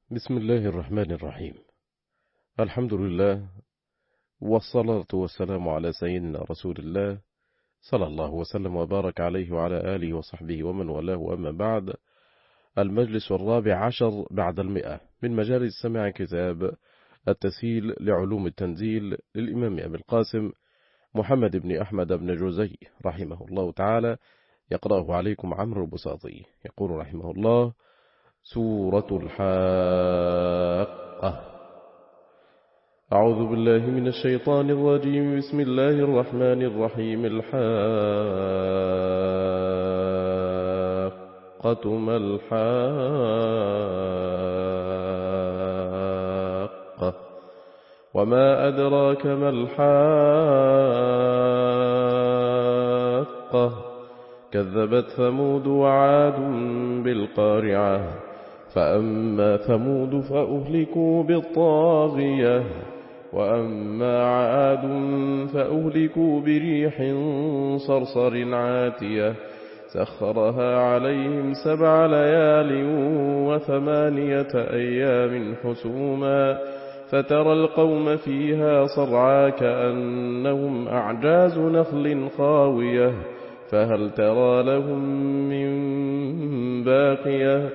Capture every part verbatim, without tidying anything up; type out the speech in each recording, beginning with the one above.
بسم الله الرحمن الرحيم. الحمد لله، والصلاة والسلام على سيدنا رسول الله صلى الله وسلم وبارك عليه وعلى آله وصحبه ومن والاه، أما بعد. المجلس الرابع عشر بعد المئة من مجالس سماع كتاب التسهيل لعلوم التنزيل للإمام أبي القاسم محمد بن أحمد بن جوزي رحمه الله تعالى، يقرأه عليكم عمرو البساطي. يقول رحمه الله: سورة الحاقة. أعوذ بالله من الشيطان الرجيم. بسم الله الرحمن الرحيم. الحاقة ما الحاقة وما أدراك ما الحاقة كذبت ثمود وعاد بالقارعة فأما ثمود فأهلكوا بالطاغية وأما عاد فأهلكوا بريح صرصر عاتية سخرها عليهم سبع ليال وثمانية أيام حسوما فترى القوم فيها صرعى كأنهم أعجاز نخل خاوية فهل ترى لهم من باقية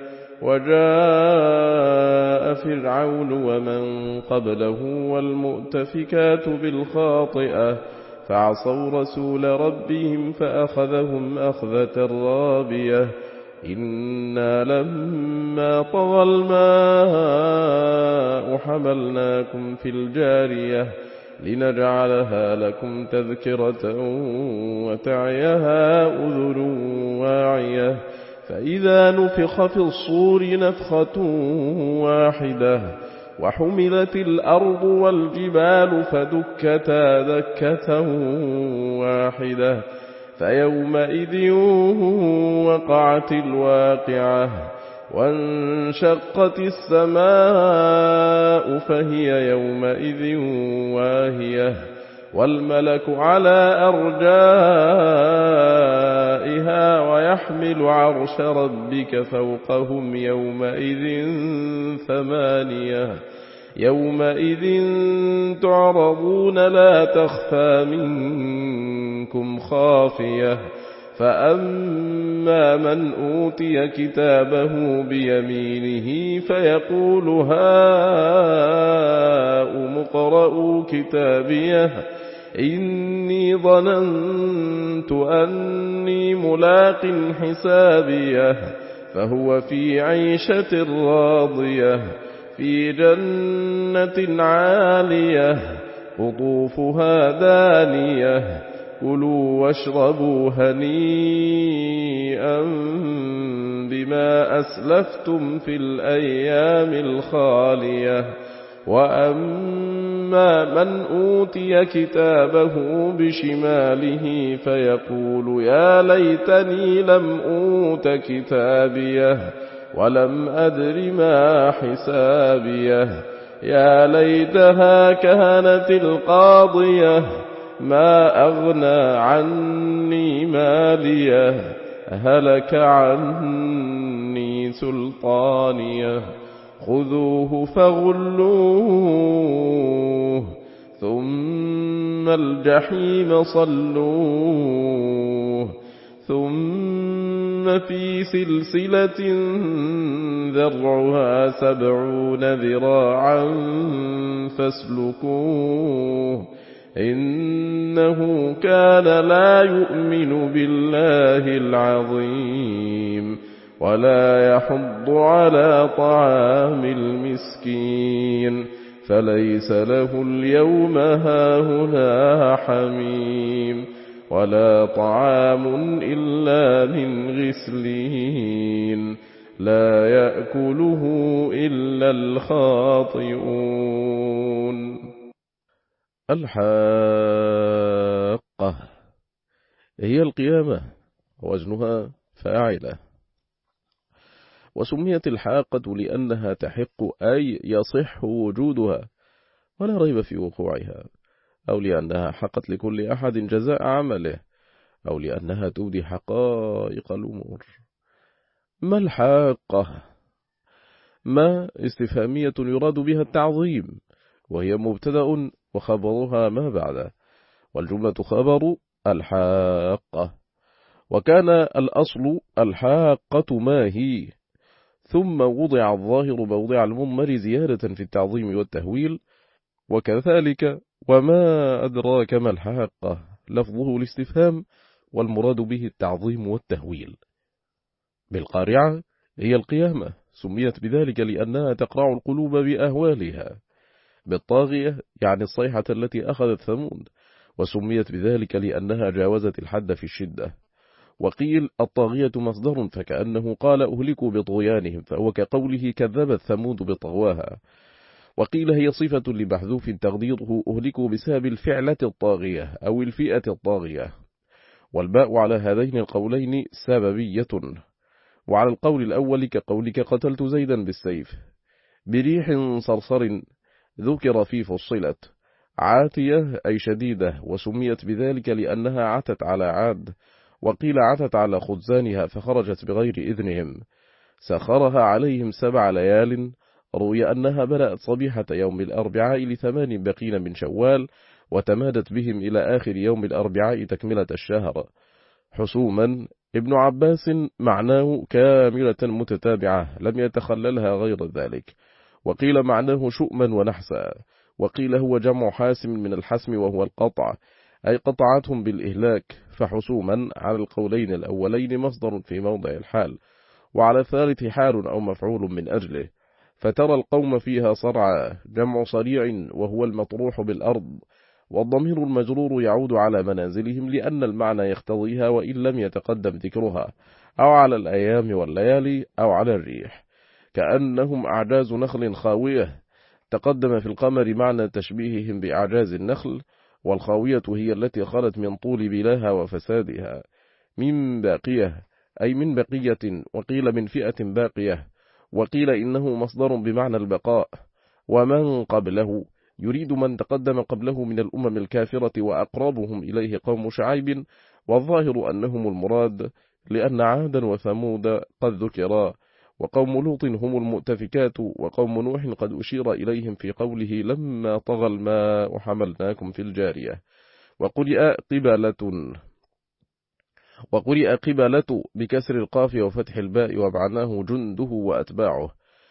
وجاء فرعون ومن قبله والمؤتفكات بالخاطئة فعصوا رسول ربهم فأخذهم أخذة رابية إنا لما طغى الماء حملناكم في الجارية لنجعلها لكم تذكرة وتعيها أذن واعية فإذا نفخ في الصور نفخة واحدة وحملت الأرض والجبال فدكتا دكة واحدة فيومئذ وقعت الواقعة وانشقت السماء فهي يومئذ واهية والملك على أرجائها ويحمل عرش ربك فوقهم يومئذ ثمانية يومئذ تعرضون لا تخفى منكم خافية فأما من أوتي كتابه بيمينه فيقول هاؤم اقرءوا كتابيه إني ظننت أني ملاق حسابيه فهو في عيشة راضية في جنة عالية قطوفها دانية كلوا واشربوا هنيئا بما أسلفتم في الأيام الخالية وأما من أوتي كتابه بشماله فيقول يا ليتني لم أوت كتابيه ولم أدر ما حسابيه يا ليتها كانت القاضية ما أغنى عني ماليه هلك عني سلطانيه خذوه فغلوه ثم الجحيم صلوه ثم في سلسلة ذرعها سبعون ذراعا فاسلكوه إنه كان لا يؤمن بالله العظيم ولا يحض على طعام المسكين فليس له اليوم هاهنا حميم ولا طعام إلا من غسلين لا يأكله إلا الخاطئون. الحاقة هي القيامة وزنها فاعلة، وسميت الحاقة لأنها تحق أي يصح وجودها ولا ريب في وقوعها، أو لأنها حقت لكل أحد جزاء عمله، أو لأنها تبدي حقائق الأمور. ما الحاقة؟ ما استفهامية يراد بها التعظيم، وهي مبتدأ وخبرها ما بعده، والجملة خبر الحاقة. وكان الأصل الحاقة ما هي، ثم وضع الظاهر موضع المضمر زيادة في التعظيم والتهويل. وكذلك وما أدراك ما الحاقة لفظه الاستفهام، والمراد به التعظيم والتهويل. بالقارعة هي القيامة، سميت بذلك لأنها تقرع القلوب بأهوالها. بالطاغية يعني الصيحة التي أخذت ثمود، وسميت بذلك لأنها جاوزت الحد في الشدة. وقيل الطاغية مصدر، فكأنه قال أهلكوا بطغيانهم، فهو كقوله كذبت ثمود بطغواها. وقيل هي صفة لمحذوف تقديره أهلكوا بسبب الفعلة الطاغية أو الفئة الطاغية، والباء على هذين القولين سببية. وعلى القول الأول كقولك قتلت زيدا بالسيف. بريح صرصر ذكر في فصلت، عاتية أي شديدة، وسميت بذلك لأنها عتت على عاد. وقيل عتت على خزانها فخرجت بغير إذنهم. سخرها عليهم سبع ليال. روي أنها بدأت صبيحة يوم الأربعاء لثمان بقين من شوال، وتمادت بهم إلى آخر يوم الأربعاء تكملة الشهر. حسوما ابن عباس معناه كاملة متتابعة لم يتخللها غير ذلك. وقيل معناه شؤما ونحسا. وقيل هو جمع حاسم من الحسم وهو القطع، أي قطعتهم بالإهلاك. فحسوما على القولين الأولين مصدر في موضع الحال، وعلى الثالث حال أو مفعول من أجله. فترى القوم فيها صرعى جمع صريع وهو المطروح بالأرض، والضمير المجرور يعود على منازلهم لأن المعنى يختضيها وإن لم يتقدم ذكرها، أو على الأيام والليالي أو على الريح. كأنهم أعجاز نخل خاوية. تقدم في القمر معنى تشبيههم بأعجاز النخل، والخاوية هي التي خلت من طول بلاها وفسادها. من باقية أي من بقية، وقيل من فئة باقية، وقيل إنه مصدر بمعنى البقاء. ومن قبله يريد من تقدم قبله من الأمم الكافرة، وأقربهم إليه قوم شعيب، والظاهر أنهم المراد، لأن عادا وثمود قد ذكرا، وقوم لوط هم المؤتفكات، وقوم نوح قد أشير إليهم في قوله لما طغى الماء وحملناكم في الجارية. وقرئ قبلة وقرئ قبلة بكسر القاف وفتح الباء، ومعناه جنده وأتباعه.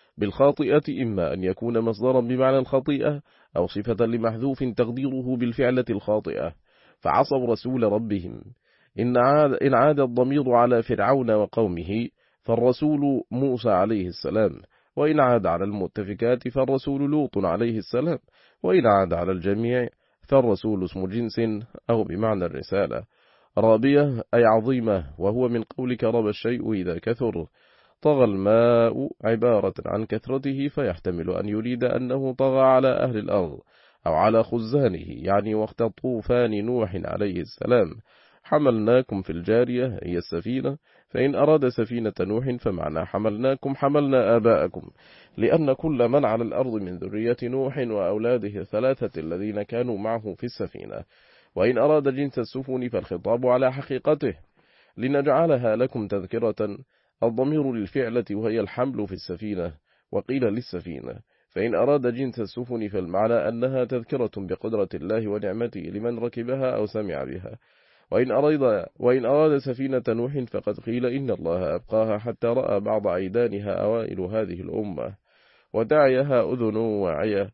بالخاطئة إما أن يكون مصدرا بمعنى الخطيئة، أو صفة لمحذوف تقديره بالفعلة الخاطئة، فعصوا رسول ربهم. إن عاد, إن عاد الضمير على فرعون وقومه فالرسول موسى عليه السلام، وإن عاد على المؤتفكات فالرسول لوط عليه السلام، وإن عاد على الجميع فالرسول اسم جنس أو بمعنى الرسالة. رابية أي عظيمة، وهو من قولك رب الشيء إذا كثر. طغى الماء عبارة عن كثرته، فيحتمل أن يريد أنه طغى على أهل الأرض أو على خزانه، يعني وقت طوفان نوح عليه السلام. حملناكم في الجارية هي السفينة، فإن أراد سفينة نوح فمعنى حملناكم حملنا آباءكم، لأن كل من على الأرض من ذرية نوح وأولاده الثلاثة الذين كانوا معه في السفينة. وإن أراد جنس السفن فالخطاب على حقيقته، لنجعلها لكم تذكرة. الضمير للفعلة وهي الحمل في السفينة، وقيل للسفينة. فإن أراد جنس السفن فالمعنى أنها تذكرة بقدرة الله ونعمته لمن ركبها أو سمع بها. وإن أراد, وإن أراد سفينة نوح فقد قيل إن الله أبقاها حتى رأى بعض عيدانها أوائل هذه الأمة، ودعيها أذن واعية.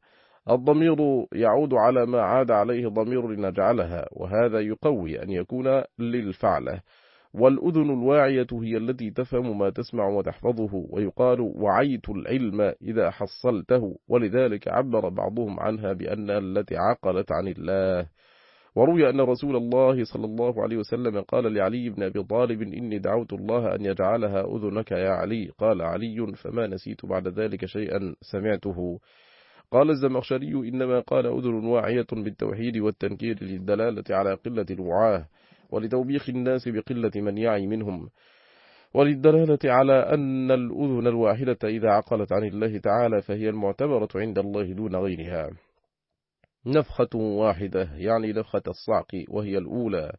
الضمير يعود على ما عاد عليه ضمير لنجعلها، وهذا يقوي أن يكون للفعلة. والأذن الواعية هي التي تفهم ما تسمع وتحفظه، ويقال وعيت العلم إذا حصلته، ولذلك عبر بعضهم عنها بأن التي عقلت عن الله. وروي أن رسول الله صلى الله عليه وسلم قال لعلي بن أبي طالب إني دعوت الله أن يجعلها أذنك يا علي. قال علي فما نسيت بعد ذلك شيئا سمعته. قال الزمخشري إنما قال أذن واعية بالتوحيد والتنكير للدلالة على قلة الوعاه، ولتوبيخ الناس بقلة من يعي منهم، وللدلالة على أن الأذن الواحدة إذا عقلت عن الله تعالى فهي المعتبرة عند الله دون غيرها. نفخة واحدة يعني نفخة الصعق وهي الأولى.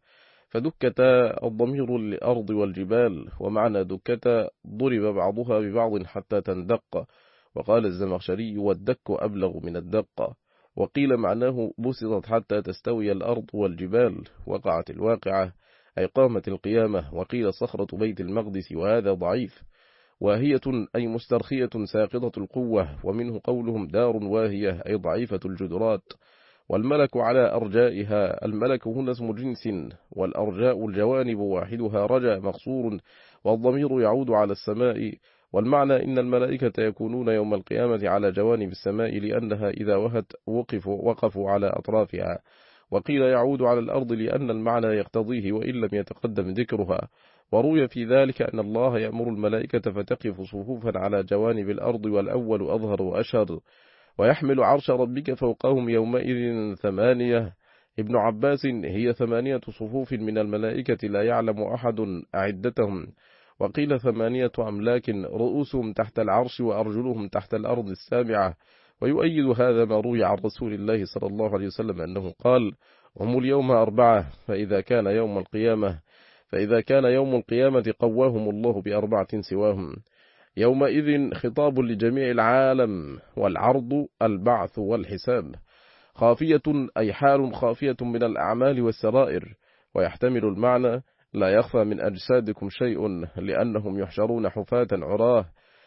فدكتا الضمير للأرض والجبال، ومعنى دكتا ضرب بعضها ببعض حتى تندق، وقال الزمخشري والدك أبلغ من الدقة. وقيل معناه بسطت حتى تستوي الأرض والجبال، وقعت الواقعة أي قامت القيامة. وقيل صخرة بيت المقدس، وهذا ضعيف. واهية أي مسترخية ساقطة القوة، ومنه قولهم دار واهية أي ضعيفة الجدرات. والملك على أرجائها، الملك هنا اسم جنس، والأرجاء الجوانب واحدها رجا مقصور، والضمير يعود على السماء. والمعنى إن الملائكة يكونون يوم القيامة على جوانب السماء، لأنها إذا وهت وقفوا, وقفوا على أطرافها. وقيل يعود على الأرض لأن المعنى يقتضيه وإن لم يتقدم ذكرها. وروي في ذلك أن الله يأمر الملائكة فتقف صفوفا على جوانب الأرض، والأول أظهر وأشهر. ويحمل عرش ربك فوقهم يومئذ ثمانية. ابن عباس هي ثمانية صفوف من الملائكة لا يعلم أحد أعدتهم. وقيل ثمانية أملاك رؤوسهم تحت العرش وأرجلهم تحت الأرض السابعة. ويؤيد هذا ما روي عن رسول الله صلى الله عليه وسلم أنه قال: هم اليوم أربعة، فإذا كان يوم القيامة فإذا كان يوم القيامة قواهم الله بأربعة سواهم. يومئذ خطاب لجميع العالم، والعرض البعث والحساب. خافية أي حال خافية من الأعمال والسرائر. ويحتمل المعنى لا يخفى من أجسادكم شيء، لأنهم يحشرون حفاة عراه.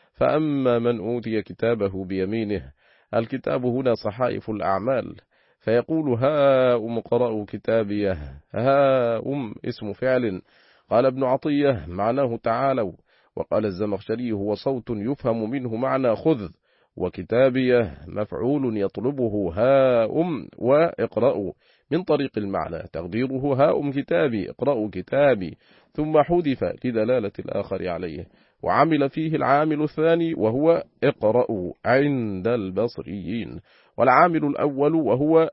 فأما من أوتي كتابه بيمينه، الكتاب هنا صحائف الأعمال، فيقول: ها أم قرأوا كتابيه. ها أم اسم فعل. قال ابن عطية معناه تعالوا. وقال الزمخشري هو صوت يفهم منه معنى خذ، وكتابيه مفعول يطلبه ها أم واقرأوا، من طريق المعنى تقديره ها أم كتابي اقرأوا كتابي، ثم حذف لدلالة الآخر عليه. وعمل فيه العامل الثاني وهو اقرأوا عند البصريين، والعامل الأول وهو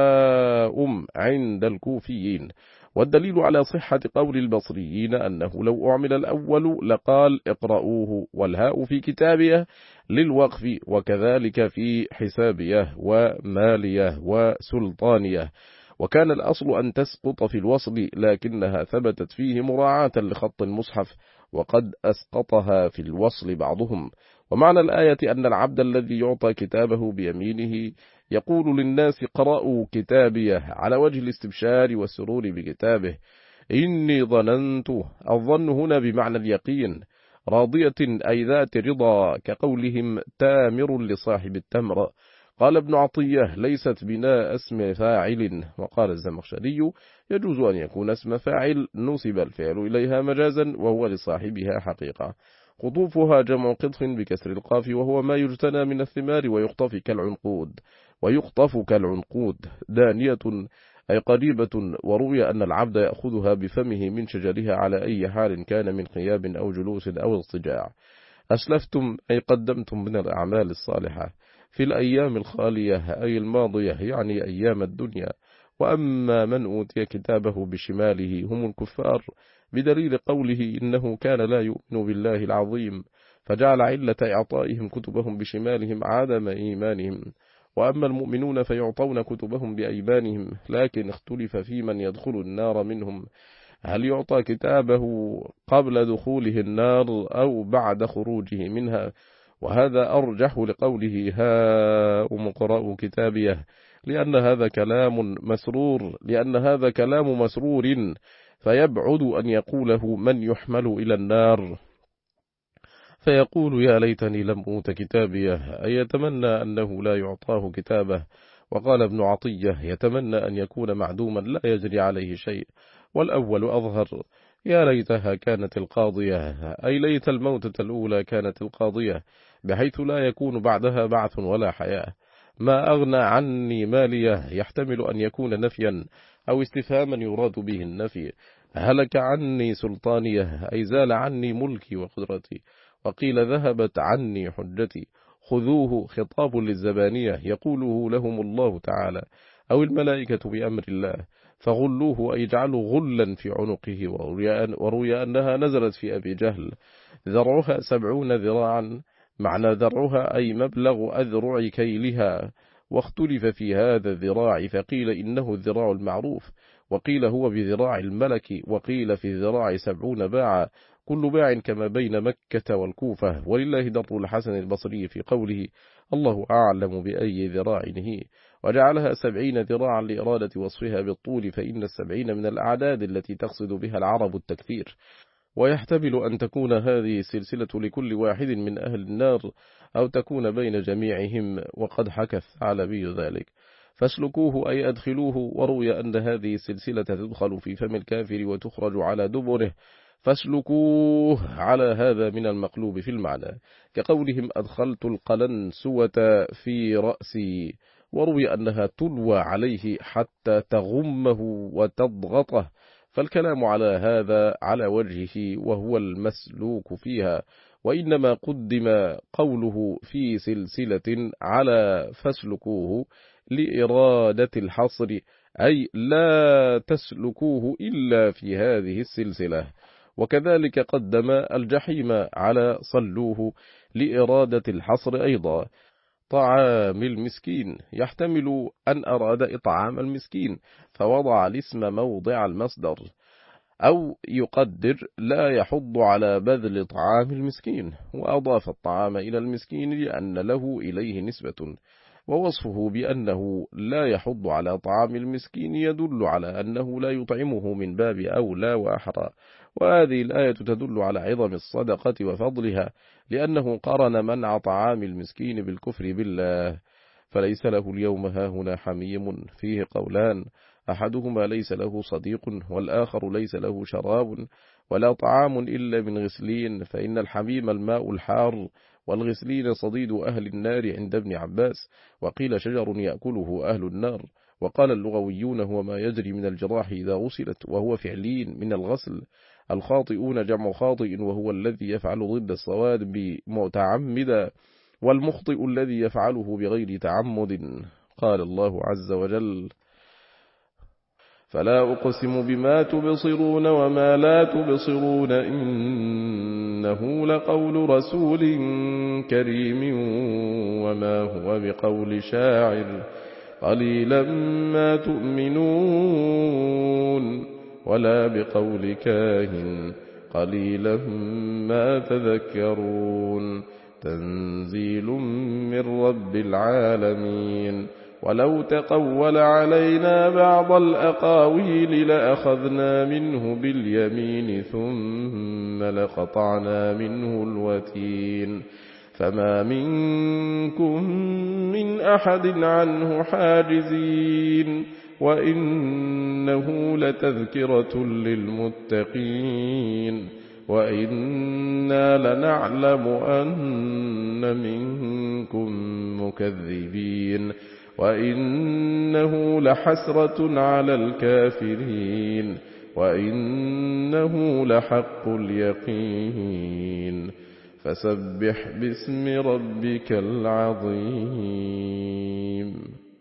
ها أم عند الكوفيين. والدليل على صحة قول البصريين أنه لو أعمل الأول لقال اقرأوه، والهاء في كتابيه للوقف، وكذلك في حسابيه وماليه وسلطانيه. وكان الأصل أن تسقط في الوصل، لكنها ثبتت فيه مراعاة لخط المصحف، وقد أسقطها في الوصل بعضهم. ومعنى الآية أن العبد الذي يعطى كتابه بيمينه يقول للناس قرأوا كتابيه، على وجه الاستبشار والسرور بكتابه. إني ظننت، الظن هنا بمعنى اليقين. راضية أي ذات رضا، كقولهم تامر لصاحب التمر. قال ابن عطية ليست بناء اسم فاعل. وقال الزمخشري يجوز أن يكون اسم فاعل نصب الفعل إليها مجازا، وهو لصاحبها حقيقة. قطوفها جمع قطف بكسر القاف، وهو ما يجتنى من الثمار ويخطف كالعنقود ويخطف كالعنقود. دانية أي قريبة. وروي أن العبد يأخذها بفمه من شجرها على أي حال كان، من قياب أو جلوس أو اضطجاع. أسلفتم أي قدمتم من الأعمال الصالحة في الأيام الخالية أي الماضية، يعني أيام الدنيا. وأما من أوتي كتابه بشماله هم الكفار، بدليل قوله إنه كان لا يؤمن بالله العظيم، فجعل علة إعطائهم كتبهم بشمالهم عدم إيمانهم. وأما المؤمنون فيعطون كتبهم بأيمانهم، لكن اختلف في من يدخل النار منهم، هل يعطى كتابه قبل دخوله النار أو بعد خروجه منها؟ وهذا أرجح لقوله ها أم اقرأوا كتابيه، لأن هذا كلام مسرور لأن هذا كلام مسرور فيبعد أن يقوله من يحمل إلى النار، فيقول يا ليتني لم أوت كتابيه، أي يتمنى أنه لا يعطاه كتابه. وقال ابن عطية يتمنى أن يكون معدوما لا يجري عليه شيء، والأول أظهر. يا ليتها كانت القاضية، أي ليت الموتة الأولى كانت القاضية، بحيث لا يكون بعدها بعث ولا حياة. ما أغنى عني ماليه يحتمل أن يكون نفيا أو استفهاما يراد به النفي. هلك عني سلطانيه، أي زال عني ملكي وقدرتي. وقيل ذهبت عني حجتي. خذوه خطاب للزبانية يقوله لهم الله تعالى أو الملائكة بأمر الله، فغلوه أي جعلوا غلا في عنقه. وروي أنها نزلت في أبي جهل. ذرعها سبعون ذراعا، معنى ذرعها أي مبلغ أذرع كيلها. واختلف في هذا الذراع، فقيل إنه الذراع المعروف، وقيل هو بذراع الملك، وقيل في الذراع سبعون باعا، كل باع كما بين مكة والكوفة. ولله در الحسن البصري في قوله الله أعلم بأي ذراع هي، وجعلها سبعين ذراعا لإرادة وصفها بالطول، فإن السبعين من الأعداد التي تقصد بها العرب التكثير. ويحتمل أن تكون هذه السلسلة لكل واحد من أهل النار، أو تكون بين جميعهم، وقد حكى الثعلبي ذلك. فاسلكوه أي أدخلوه. وروي أن هذه السلسلة تدخل في فم الكافر وتخرج على دبره، فاسلكوه على هذا من المقلوب في المعنى، كقولهم أدخلت القلنسوة في رأسي. وروي أنها تلوى عليه حتى تغمه وتضغطه، فالكلام على هذا على وجهه وهو المسلوك فيها. وإنما قدم قوله في سلسلة على فاسلكوه لإرادة الحصر، أي لا تسلكوه إلا في هذه السلسلة. وكذلك قدم الجحيم على صلوه لإرادة الحصر أيضا. طعام المسكين يحتمل أن أراد إطعام المسكين فوضع الاسم موضع المصدر، أو يقدر لا يحض على بذل طعام المسكين، وأضاف الطعام إلى المسكين لأن له إليه نسبة. ووصفه بأنه لا يحض على طعام المسكين يدل على أنه لا يطعمه من باب أولى وأحرى. وهذه الآية تدل على عظم الصدقة وفضلها، لأنه قرن منع طعام المسكين بالكفر بالله. فليس له اليوم هاهنا حميم فيه قولان، أحدهما ليس له صديق، والآخر ليس له شراب ولا طعام إلا من غسلين، فإن الحميم الماء الحار، والغسلين صديد أهل النار عند ابن عباس. وقيل شجر يأكله أهل النار. وقال اللغويون هو ما يجري من الجراح إذا غسلت، وهو فعلين من الغسل. الخاطئون جمع خاطئ، وهو الذي يفعل ضد الصواب متعمدا، والمخطئ الذي يفعله بغير تعمد. قال الله عز وجل فلا أقسم بما تبصرون وما لا تبصرون إنه لقول رسول كريم وما هو بقول شاعر قليلا ما تؤمنون ولا بقول كاهن قليلا ما تذكرون تنزيل من رب العالمين. ولو تقول علينا بعض الأقاويل لأخذنا منه باليمين ثم لقطعنا منه الوتين فما منكم من أحد عنه حاجزين وإنه لتذكرة للمتقين وإنا لنعلم أن منكم مكذبين وإنه لحسرة على الكافرين وإنه لحق اليقين فسبح باسم ربك العظيم.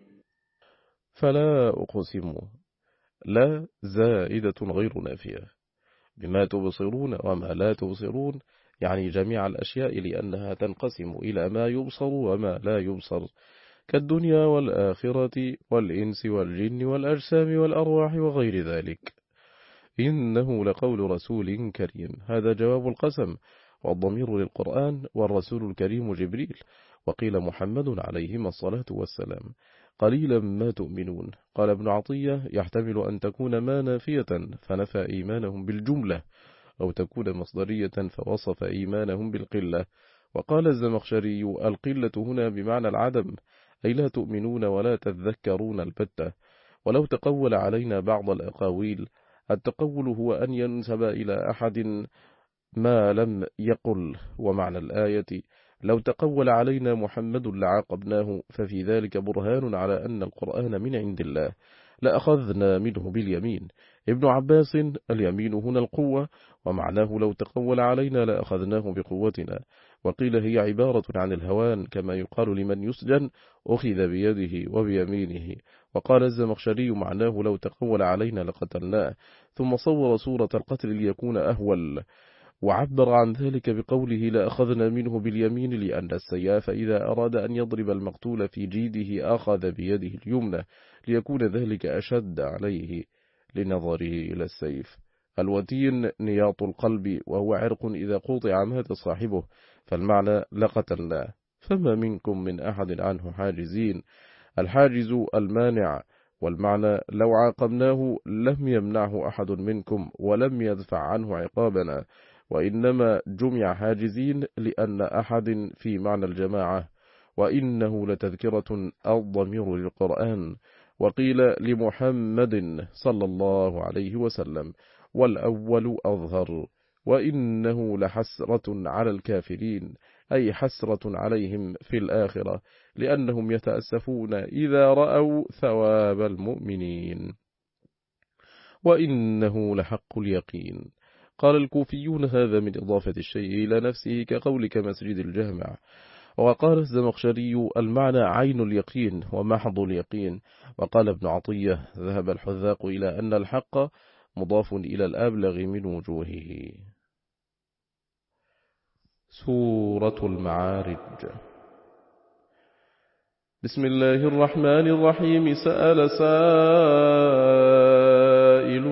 فلا أقسم لا زائدة غير نافية بما تبصرون وما لا تبصرون، يعني جميع الأشياء، لأنها تنقسم إلى ما يبصر وما لا يبصر، كالدنيا والآخرة والإنس والجن والأجسام والأرواح وغير ذلك. إنه لقول رسول كريم، هذا جواب القسم، والضمير للقرآن، والرسول الكريم جبريل. وقيل محمد عليهما الصلاة والسلام. قليلا ما تؤمنون، قال ابن عطية يحتمل أن تكون ما نافية فنفى إيمانهم بالجملة، أو تكون مصدرية فوصف إيمانهم بالقلة. وقال الزمخشري القلة هنا بمعنى العدم، أي لا تؤمنون ولا تذكرون البتة. ولو تقول علينا بعض الأقاويل، التقول هو أن ينسب إلى أحد ما لم يقل. ومعنى الآية لو تقول علينا محمد لعاقبناه، ففي ذلك برهان على أن القرآن من عند الله، لأخذنا منه باليمين. ابن عباس اليمين هنا القوة، ومعناه لو تقول علينا لأخذناه بقوتنا. وقيل هي عبارة عن الهوان، كما يقال لمن يسجن أخذ بيده وبيمينه. وقال الزمخشري معناه لو تقول علينا لقتلناه، ثم صور صورة القتل ليكون أهول، وعبر عن ذلك بقوله لأخذنا منه باليمين، لأن السياف إذا أراد أن يضرب المقتول في جيده أخذ بيده اليمنى، ليكون ذلك أشد عليه لنظره إلى السيف. الوتين نياط القلب، وهو عرق إذا قطع مات صاحبه، فالمعنى لقتلناه، فما منكم من أحد عنه حاجزين. الحاجز المانع، والمعنى لو عاقبناه لم يمنعه أحد منكم ولم يدفع عنه عقابنا، وإنما جمع حاجزين لأن أحد في معنى الجماعة، وإنه لتذكرة الضمير للقرآن. وقيل لمحمد صلى الله عليه وسلم، والأول أظهر، وإنه لحسرة على الكافرين، أي حسرة عليهم في الآخرة، لأنهم يتأسفون إذا رأوا ثواب المؤمنين. وإنه لحق اليقين. قال الكوفيون هذا من إضافة الشيء إلى نفسه كقولك مسجد الجامع. وقال الزمخشري المعنى عين اليقين ومحض اليقين. وقال ابن عطية ذهب الحذاق إلى أن الحق مضاف إلى الأبلغ من وجوهه. سورة المعارج. بسم الله الرحمن الرحيم. سأل سائل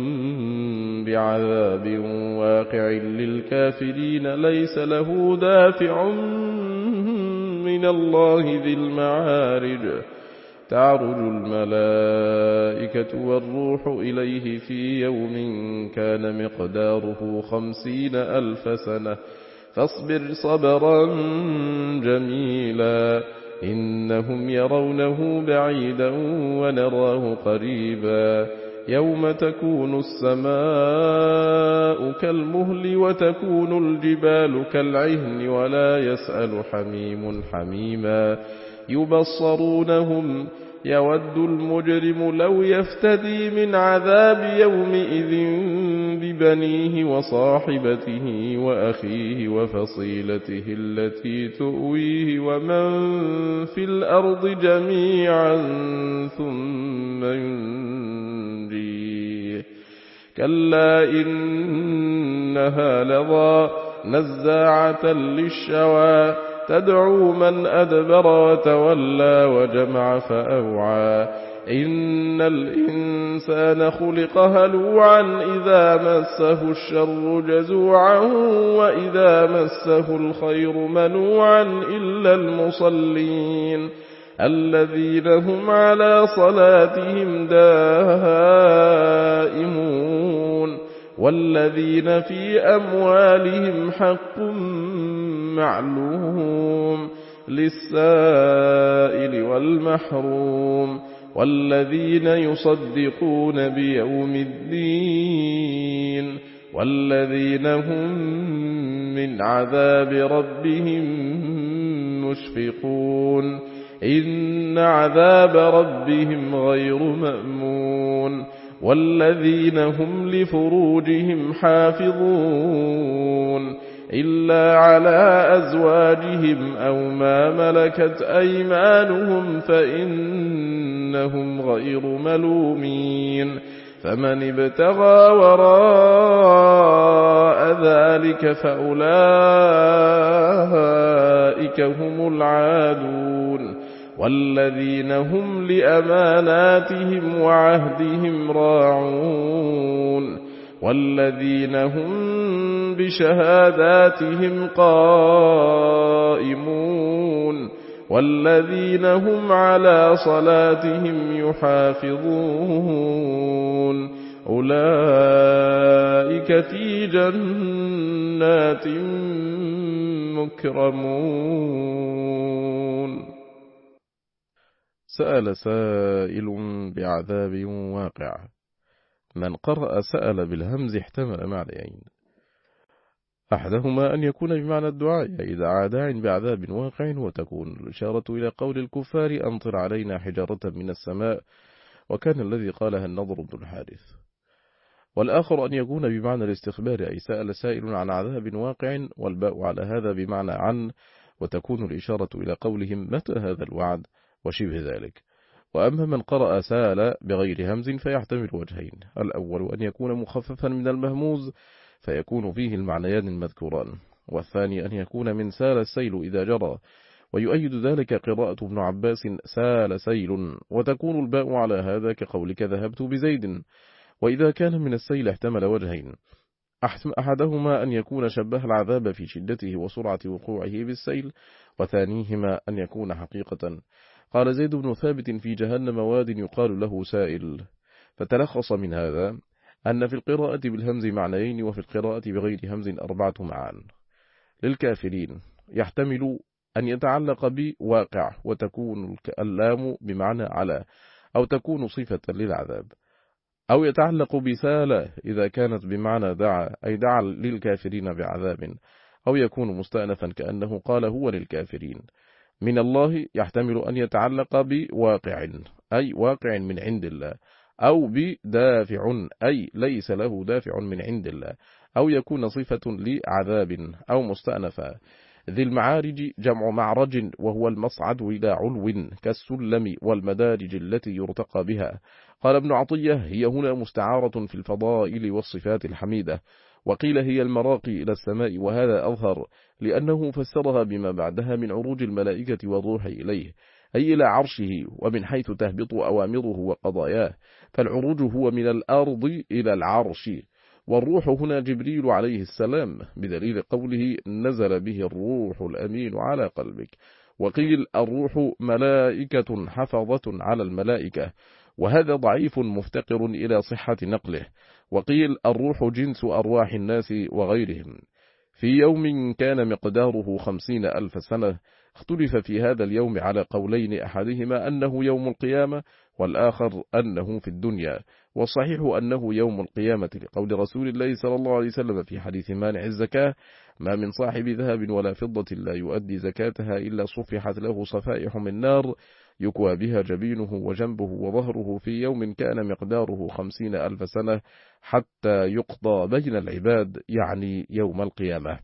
بعذاب واقع للكافرين ليس له دافع من الله ذي المعارج. تعرج الملائكة والروح إليه في يوم كان مقداره خمسين ألف سنة فاصبر صبرا جميلا إنهم يرونه بعيدا ونراه قريبا يوم تكون السماء كالمهل وتكون الجبال كالعهن ولا يسأل حميم حميما يبصرونهم يود المجرم لو يفتدي من عذاب يومئذ ببنيه وصاحبته وأخيه وفصيلته التي تؤويه ومن في الأرض جميعا ثم ينجيه كلا إنها لظى نزاعة للشوى تدعو من أدبر وتولى وجمع فأوعى إن الإنسان خلق هلوعا إذا مسه الشر جزوعا وإذا مسه الخير منوعا إلا المصلين الذين هم على صلاتهم دائمون والذين في أموالهم حق معلوم للسائل والمحروم والذين يصدقون بيوم الدين والذين هم من عذاب ربهم مشفقون إن عذاب ربهم غير مأمون والذين هم لفروجهم حافظون إلا على أزواجهم أو ما ملكت أيمانهم فإنهم غير ملومين فمن ابتغى وراء ذلك فأولئك هم العادون والذين هم لأماناتهم وعهدهم راعون والذين هم بشهاداتهم قائمون والذين هم على صلاتهم يحافظون أولئك في جنات مكرمون. سأل سائل بعذاب واقع. من قرأ سأل بالهمز احتمل معنيين، أحدهما أن يكون بمعنى الدعاء إذا عادع بعذاب واقع، وتكون الإشارة إلى قول الكفار أمطر علينا حجارة من السماء، وكان الذي قالها النضر بن الحارث. والآخر أن يكون بمعنى الاستخبار، أي سأل سائل عن عذاب واقع، والباء على هذا بمعنى عن، وتكون الإشارة إلى قولهم متى هذا الوعد وشبه ذلك. وأما من قرأ سال بغير همز فيحتمل وجهين، الأول أن يكون مخففا من المهموز فيكون فيه المعنيان المذكوران، والثاني أن يكون من سال السيل إذا جرى، ويؤيد ذلك قراءة ابن عباس سال سيل، وتكون الباء على هذا كقولك ذهبت بزيد. وإذا كان من السيل احتمل وجهين، أحدهما أن يكون شبه العذاب في شدته وسرعة وقوعه بالسيل، وثانيهما أن يكون حقيقة. قال زيد بن ثابت: في جهنم واد يقال له سائل. فتلخص من هذا أن في القراءة بالهمز معنيين، وفي القراءة بغير همز أربعة معان. للكافرين يحتمل أن يتعلق بواقع، وتكون اللام بمعنى على، أو تكون صفة للعذاب، أو يتعلق بسالة إذا كانت بمعنى دعا، أي دعا للكافرين بعذاب، أو يكون مستأنفا كأنه قال هو للكافرين. من الله يحتمل أن يتعلق بواقع، أي واقع من عند الله، أو بدافع، أي ليس له دافع من عند الله، أو يكون صفة لعذاب، أو مستأنفا. ذي المعارج جمع معرج، وهو المصعد إلى علو كالسلم والمدارج التي يرتقى بها. قال ابن عطية: هي هنا مستعارة في الفضائل والصفات الحميدة، وقيل هي المراقي إلى السماء، وهذا أظهر لأنه فسرها بما بعدها من عروج الملائكة والروح إليه، أي إلى عرشه، ومن حيث تهبط أوامره وقضاياه، فالعروج هو من الأرض إلى العرش. والروح هنا جبريل عليه السلام، بدليل قوله: نزل به الروح الأمين على قلبك. وقيل الروح ملائكة حفظة على الملائكة، وهذا ضعيف مفتقر إلى صحة نقله. وقيل الروح جنس أرواح الناس وغيرهم. في يوم كان مقداره خمسين ألف سنة. اختلف في هذا اليوم على قولين، أحدهما أنه يوم القيامة، والآخر أنه في الدنيا، والصحيح أنه يوم القيامة، لقول رسول الله صلى الله عليه وسلم في حديث مانع الزكاة: ما من صاحب ذهب ولا فضة لا يؤدي زكاتها إلا صفحت له صفائح من نار يكوى بها جبينه وجنبه وظهره في يوم كان مقداره خمسين ألف سنة، حتى يقضى بين العباد، يعني يوم القيامة.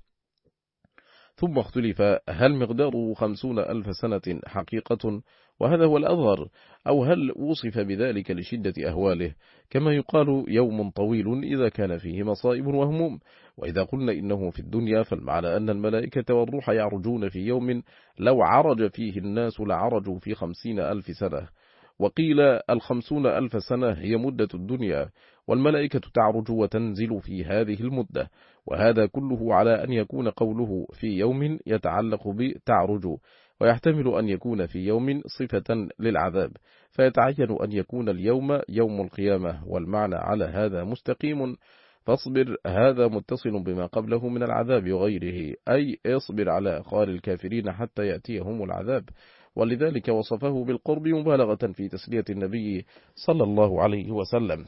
ثم اختلف هل مقداره خمسون ألف سنة حقيقة، وهذا هو الأظهر، أو هل وصف بذلك لشدة أهواله، كما يقال يوم طويل إذا كان فيه مصائب وهموم. وإذا قلنا إنه في الدنيا، فالمعنى أن الملائكة والروح يعرجون في يوم لو عرج فيه الناس لعرجوا في خمسين ألف سنة. وقيل الخمسون ألف سنة هي مدة الدنيا، والملائكة تعرج وتنزل في هذه المدة، وهذا كله على أن يكون قوله في يوم يتعلق بتعرج، ويحتمل أن يكون في يوم صفة للعذاب، فيتعين أن يكون اليوم يوم القيامة، والمعنى على هذا مستقيم. فاصبر، هذا متصل بما قبله من العذاب وغيره، أي اصبر على أخوال الكافرين حتى يأتيهم العذاب، ولذلك وصفه بالقرب مبالغة في تسلية النبي صلى الله عليه وسلم.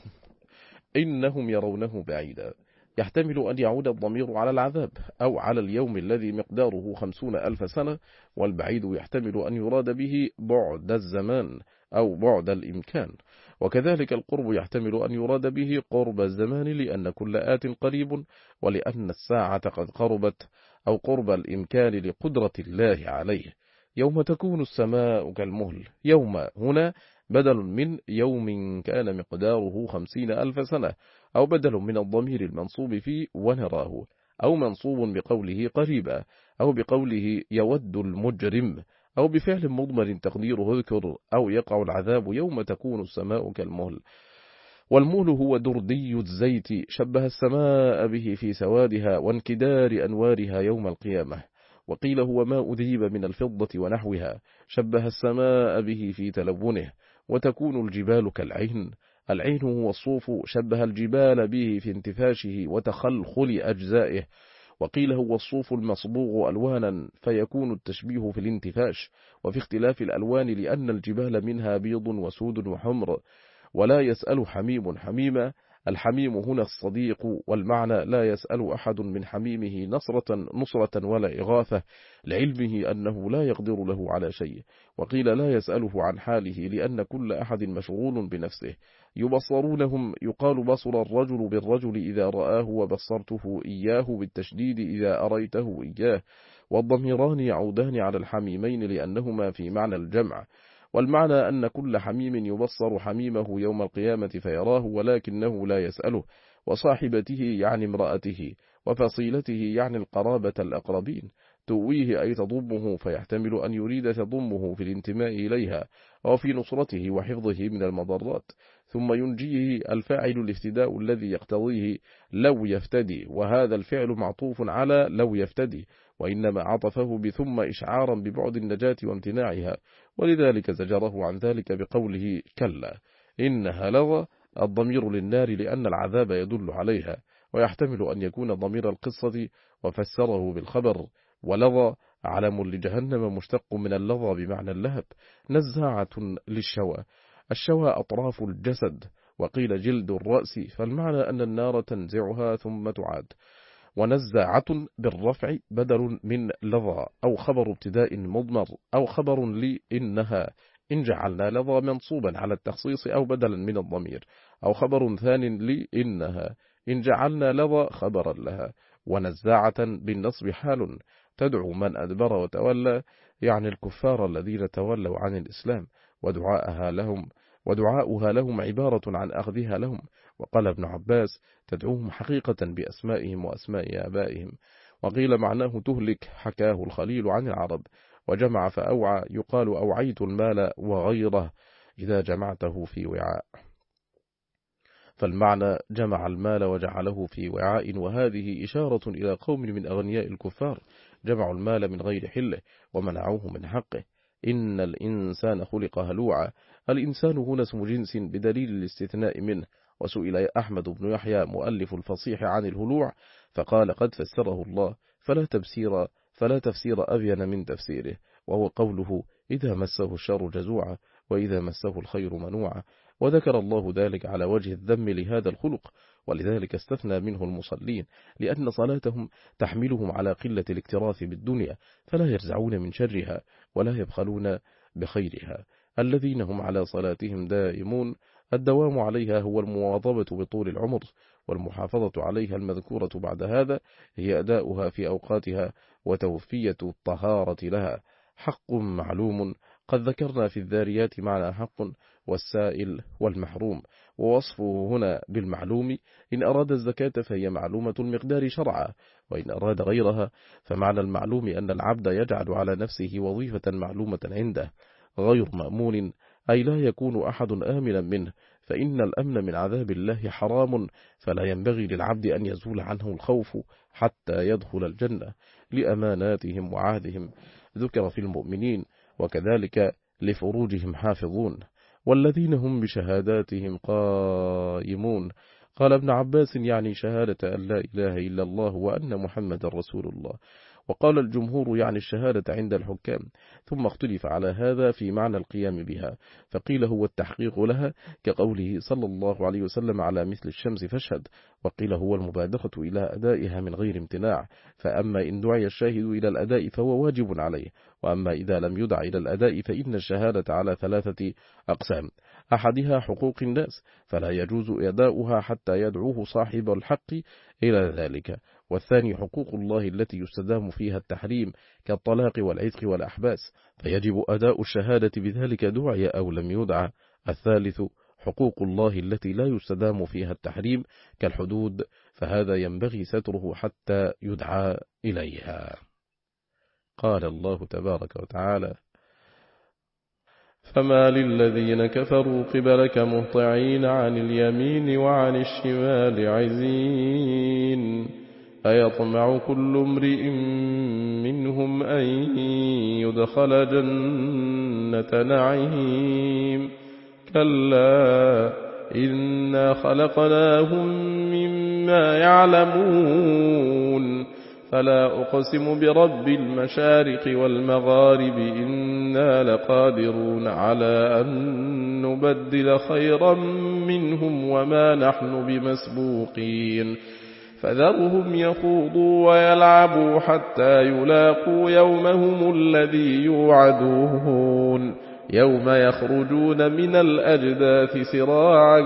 إنهم يرونه بعيدا، يحتمل أن يعود الضمير على العذاب، أو على اليوم الذي مقداره خمسون ألف سنة، والبعيد يحتمل أن يراد به بعد الزمان أو بعد الإمكان، وكذلك القرب يحتمل أن يراد به قرب الزمان، لأن كل آت قريب، ولأن الساعة قد قربت، أو قرب الإمكان لقدرة الله عليه. يوم تكون السماء كالمهل، يوم هنا بدل من يوم كان مقداره خمسين ألف سنة، أو بدل من الضمير المنصوب فيه ونراه، أو منصوب بقوله قريبا، أو بقوله يود المجرم، أو بفعل مضمر تقديره اذكر، أو يقع العذاب يوم تكون السماء كالمهل. والمهل هو دردي الزيت، شبه السماء به في سوادها وانكدار أنوارها يوم القيامة. وقيل هو ما أذيب من الفضة ونحوها، شبه السماء به في تلونه. وتكون الجبال كالعين، العين هو الصوف، شبه الجبال به في انتفاشه وتخلخل أجزائه. وقيل هو الصوف المصبوغ ألوانا، فيكون التشبيه في الانتفاش وفي اختلاف الألوان، لأن الجبال منها بيض وسود وحمر. ولا يسأل حميم حميما، الحميم هنا الصديق، والمعنى لا يسأل أحد من حميمه نصرة نصرة ولا إغاثة، لعلمه أنه لا يقدر له على شيء. وقيل لا يسأله عن حاله، لأن كل أحد مشغول بنفسه. يبصرونهم، يقال بصر الرجل بالرجل إذا رآه، وبصرته إياه بالتشديد إذا أريته إياه. والضميران يعودان على الحميمين لأنهما في معنى الجمع. والمعنى أن كل حميم يبصر حميمه يوم القيامة فيراه، ولكنه لا يسأله. وصاحبته يعني امرأته، وفصيلته يعني القرابة الأقربين، تؤويه أي تضمه، فيحتمل أن يريد تضمه في الانتماء إليها وفي نصرته وحفظه من المضرات، ثم ينجيه الفاعل الافتداء الذي يقتضيه لو يفتدي، وهذا الفعل معطوف على لو يفتدي، وإنما عطفه بثم إشعارا ببعد النجاة وامتناعها، ولذلك زجره عن ذلك بقوله كلا إنها لظى، الضمير للنار لأن العذاب يدل عليها، ويحتمل أن يكون ضمير القصة وفسره بالخبر. ولظى علم لجهنم مشتق من اللظى بمعنى اللهب، نزاعة للشوى، الشوى أطراف الجسد، وقيل جلد الرأس، فالمعنى أن النار تنزعها ثم تعاد. ونزاعة بالرفع بدل من لظى، أو خبر ابتداء مضمر، أو خبر لإنها إن جعلنا لظى منصوبا على التخصيص أو بدلا من الضمير، أو خبر ثان لإنها إن جعلنا لظى خبرا لها. ونزاعة بالنصب حال تدعو من أدبر وتولى، يعني الكفار الذين تولوا عن الإسلام، ودعاءها لهم ودعاؤها لهم عبارة عن أخذها لهم. وقال ابن عباس تدعوهم حقيقة بأسمائهم وأسماء آبائهم. وقيل معناه تهلك، حكاه الخليل عن العرب. وجمع فأوعى، يقال أوعيت المال وغيره إذا جمعته في وعاء، فالمعنى جمع المال وجعله في وعاء، وهذه إشارة إلى قوم من أغنياء الكفار جمعوا المال من غير حله ومنعوه من حقه. إن الإنسان خلق هلوعا، الإنسان هنا اسم جنس بدليل الاستثناء منه. وسئل أحمد بن يحيى مؤلف الفصيح عن الهلوع فقال قد فسره الله، فلا تفسير, فلا تفسير أبين من تفسيره، وهو قوله إذا مسه الشر جزوعا وإذا مسه الخير منوعا. وذكر الله ذلك على وجه الذم لهذا الخلق، ولذلك استثنى منه المصلين، لأن صلاتهم تحملهم على قلة الاكتراث بالدنيا، فلا يرزعون من شرها ولا يبخلون بخيرها. الذين هم على صلاتهم دائمون، الدوام عليها هو المواظبة بطول العمر، والمحافظة عليها المذكورة بعد هذا هي أداؤها في أوقاتها وتوفية الطهارة لها. حق معلوم، قد ذكرنا في الذاريات معنى حق والسائل والمحروم، ووصفه هنا بالمعلوم إن أراد الزكاة فهي معلومة المقدار شرعا، وإن أراد غيرها فمعنى المعلوم أن العبد يجعل على نفسه وظيفة معلومة عنده غير مأمون، أي لا يكون أحد آمنا منه، فإن الأمن من عذاب الله حرام، فلا ينبغي للعبد أن يزول عنه الخوف حتى يدخل الجنة لأماناتهم وعهدهم. ذكر في المؤمنين وكذلك لفروجهم حافظون، والذين هم بشهاداتهم قائمون. قال ابن عباس يعني شهادة أن لا إله إلا الله وأن محمد رسول الله. وقال الجمهور يعني الشهادة عند الحكام، ثم اختلف على هذا في معنى القيام بها، فقيل هو التحقيق لها كقوله صلى الله عليه وسلم على مثل الشمس فاشهد، وقيل هو المبادرة إلى أدائها من غير امتناع، فأما إن دعي الشاهد إلى الأداء فهو واجب عليه، وأما إذا لم يدع إلى الأداء فإن الشهادة على ثلاثة أقسام: أحدها حقوق الناس فلا يجوز أداؤها حتى يدعوه صاحب الحق إلى ذلك، والثاني حقوق الله التي يستدام فيها التحريم كالطلاق والعتق والأحباس، فيجب أداء الشهادة بذلك دعي أو لم يدع. الثالث حقوق الله التي لا يستدام فيها التحريم كالحدود، فهذا ينبغي ستره حتى يدعى إليها. قال الله تبارك وتعالى: فما للذين كفروا قبلك مهطعين عن اليمين وعن الشمال عزين أيطمع كل امرئ منهم أن يدخل جنة نعيم كلا إنا خلقناهم مما يعلمون فلا أقسم برب المشارق والمغارب إنا لقادرون على أن نبدل خيرا منهم وما نحن بمسبوقين فذرهم يخوضوا ويلعبوا حتى يلاقوا يومهم الذي يوعدون يوم يخرجون من الأجداث سراعا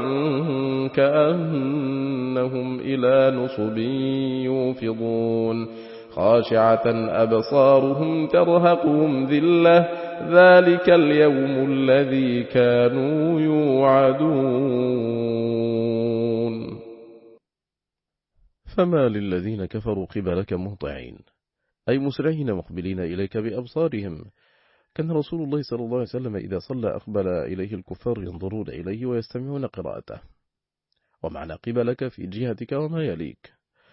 كأنهم إلى نصب يوفضون خاشعة أبصارهم ترهقهم ذلة ذلك اليوم الذي كانوا يوعدون. فما للذين كفروا قبلك مهطعين، أي مسرعين مقبلين إليك بأبصارهم. كان رسول الله صلى الله عليه وسلم إذا صلى أقبل إليه الكفار ينظرون إليه ويستمعون قراءته. ومعنى قبلك في جهتك وما يليك.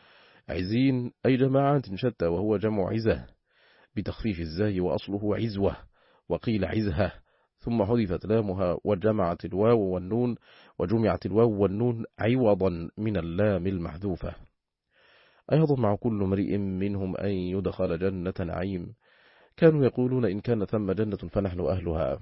عزين أي جماعات شتى، وهو جمع عزة بتخفيف الزاي وأصله عزوة، وقيل عزها، ثم حذفت لامها وجمعت الواو والنون وجمعت الواو والنون عوضا من اللام المحذوفة. أيضا مع كل امرئ منهم أن يدخل جنة نعيم. كانوا يقولون إن كان ثم جنة فنحن أهلها.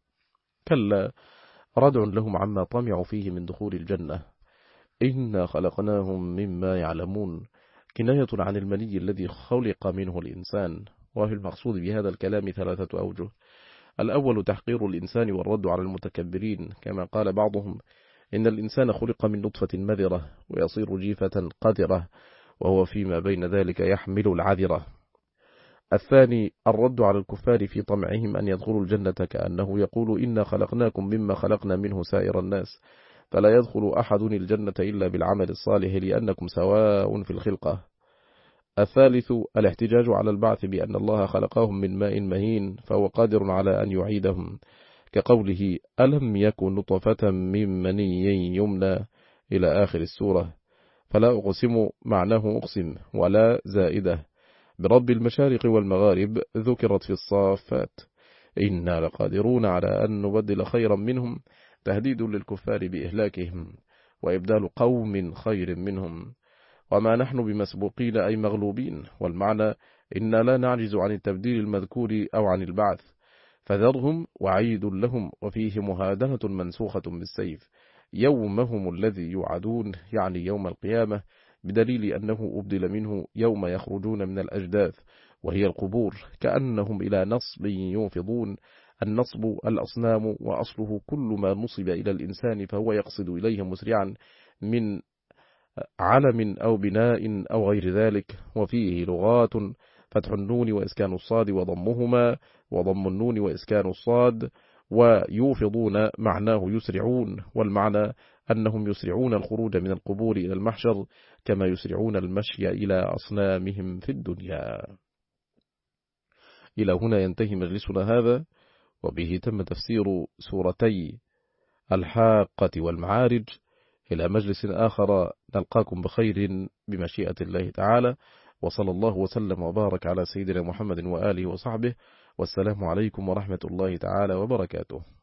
كلا، ردع لهم عما طمعوا فيه من دخول الجنة. إنا خلقناهم مما يعلمون، كناية عن المني الذي خلق منه الإنسان. وفي المقصود بهذا الكلام ثلاثة أوجه. الأول تحقير الإنسان والرد على المتكبرين، كما قال بعضهم إن الإنسان خلق من نطفة مذرة ويصير جيفة قذرة، وهو فيما بين ذلك يحمل العذرة. الثاني الرد على الكفار في طمعهم أن يدخلوا الجنة، كأنه يقول إنا خلقناكم مما خلقنا منه سائر الناس، فلا يدخل أحد الجنة إلا بالعمل الصالح لأنكم سواء في الخلقة. الثالث الاحتجاج على البعث بأن الله خلقهم من ماء مهين فهو قادر على أن يعيدهم، كقوله ألم يكن نطفة من مني يمنى إلى آخر السورة. فلا أقسم معناه أقسم، ولا زائدة برب المشارق والمغارب ذكرت في الصافات. إنا لقادرون على أن نبدل خيرا منهم، تهديد للكفار بإهلاكهم وإبدال قوم خير منهم. وما نحن بمسبوقين أي مغلوبين، والمعنى إنا لا نعجز عن التبديل المذكور أو عن البعث، فذرهم وعيد لهم، وفيه مهادنة منسوخة بالسيف. يومهم الذي يوعدون يعني يوم القيامة، بدليل أنه أبدل منه يوم يخرجون من الأجداث وهي القبور، كأنهم إلى نصب ينفضون. النصب الأصنام، وأصله كل ما نصب إلى الإنسان فهو يقصد إليه مسرعا من علم أو بناء أو غير ذلك. وفيه لغات: فتح النون وإسكان الصاد وضمهما، وضم النون وإسكان الصاد. ويوفضون معناه يسرعون، والمعنى أنهم يسرعون الخروج من القبور إلى المحشر كما يسرعون المشي إلى أصنامهم في الدنيا. إلى هنا ينتهي مجلسنا هذا، وبه تم تفسير سورتي الحاقة والمعارج. إلى مجلس آخر نلقاكم بخير بمشيئة الله تعالى، وصلى الله وسلم وبارك على سيدنا محمد وآله وصحبه، والسلام عليكم ورحمة الله تعالى وبركاته.